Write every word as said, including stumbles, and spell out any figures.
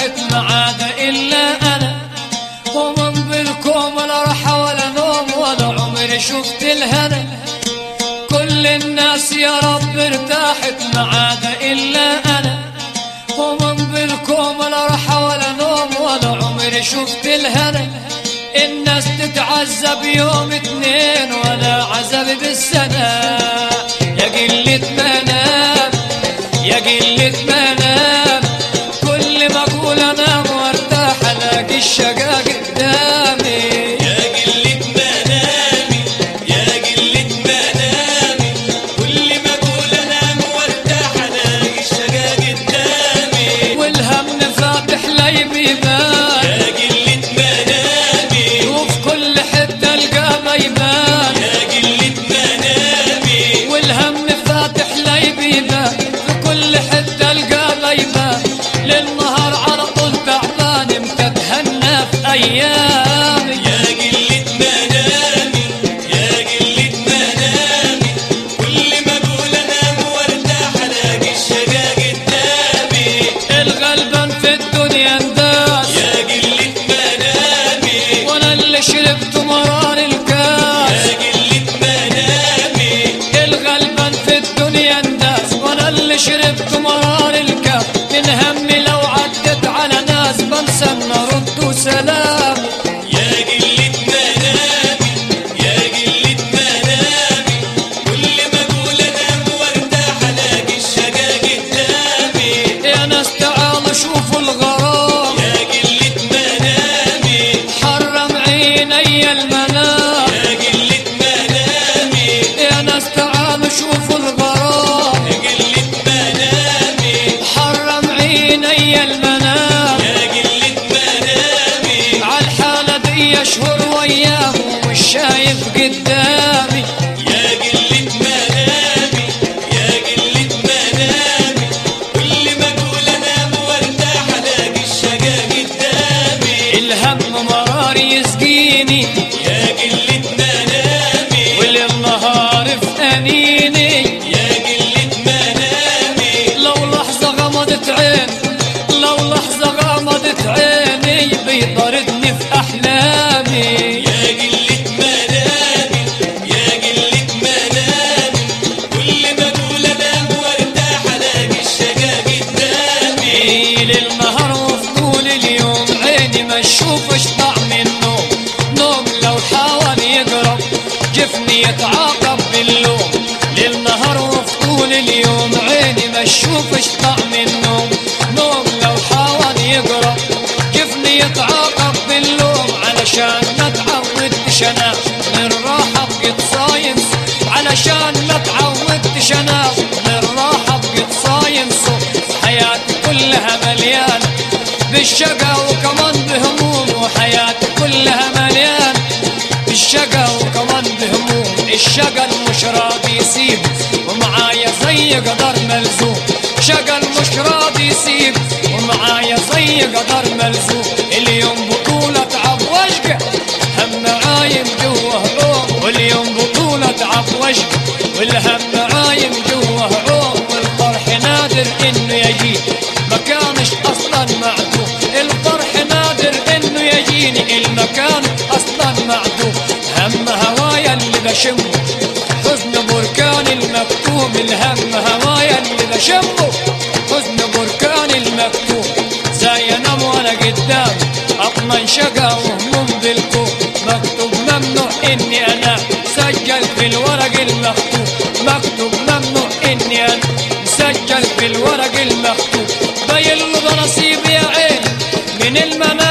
ارتاحت ما عاد إلا أنا، ومن بالكوم لا راحة ولا نوم ولا عمري شفت الهنا. كل الناس يا رب ارتاحت ما عاد إلا أنا، ومن بالكوم لا راحة ولا نوم ولا عمري شفت الهنا. الناس تتعذب يوم اتنين ولا عذب بالسنة. يا قلة منام يا قلة منام، كل ما اقول انام وارتاح الاقي الشقا قدامي. يا قلة منامي يا قلة منامي، كل ما اقول انام وارتاح الاقي الشقا قدامي. والهم فاتح لي بيبان يا قلة منامي، وفي كل حتة القاه بيبان. يا قلة منامي، والهم فاتح لي بيبان في كل حتة القاه بيبان. للنهار على طول تعبان متتهنى في ايامي. يا قلة منامي يا قلة منامي، كل ما اقول انام وارتاح الاقي الشقا قدامي. الغلبان في الدنيا انداس يا قلة منامي، وانا اللي شربت مرار الكاس. يا قلة منامي، الغلبان في الدنيا انداس وانا اللي شربت مرار الكاس. من همي لو عدت على ناس بنسى ان ارد سلام. يا قلة منامي يا قلة منامي، كل ما اقول انام وارتاح الاقي الشقا قدامي. يا ناس تعالوا شوفوا الغرام، يا قلة منامي حرم عيني المنام. يا قلة منامي، يا ناس تعالوا شوفوا الغرام، يا قلة منامي، حرم عيني المنام. يا قلة منامي، عالحالة دي اشهر وايام ومش شايف قدامي. يا قلة منامي يا قلة منامي، كل ما اقول انام وارتاح الاقي الشقا قدامي. الهم مرار يسقيني يا قلة منامي والنهار في انيني. يا قلة منامي، لو لحظة غمضت عين لو لحظة غمضت عيني بيطاردني في احلامي. يا قلة منامي يا قلة منامي، كل ما اقول انام وارتاح الاقي الشقا قدامي. ليل النهار وفي طول اليوم عيني ما تشوفش طعم النوم. نوم لو حاول يقرب جفني يتعاقب باللوم. ليل نهار وفي طول اليوم عيني ما تشوفش طعم النوم. نوم لو حاول يقرب جفني يتعاقب باللوم. علشان ما تعودتش انا من راحة بقيت صايم، علشان ما تعودتش انا من راحة بقيت صايم. حياتي كلها مليانة بالشقا وكمان بهموم، وحياتي كلها مليانة بالشقا وكمان بهموم. الشقا مش راضي يسيب ومعايا زي قدر ملزوم. شقا مش راضي يسيب ومعايا زي قدر ملزوم. اليوم بطولة تعب واشقى هم عايم جوه عوم، واليوم بطولة تعب واشقى والهم عايم جوه عوم. والفرح نادر انه يجي مكانش اصلا معدوم. الفرح نادر انه يجيني المكان اصلا معدوم. هم هوايا اللي بشمه حزن بركان المكتوم. الهم هوايا اللي بشمه حزن بركان المكتوم. زي انام وانا قدام اطمن شقا وهموم بالكوم. مكتوب ممنوع اني انا سجل في الورق المكتوب. مكتوب ممنوع اني انا مسجل في الورق المكتوب. باين له ده نصيبي يا عين من المنام.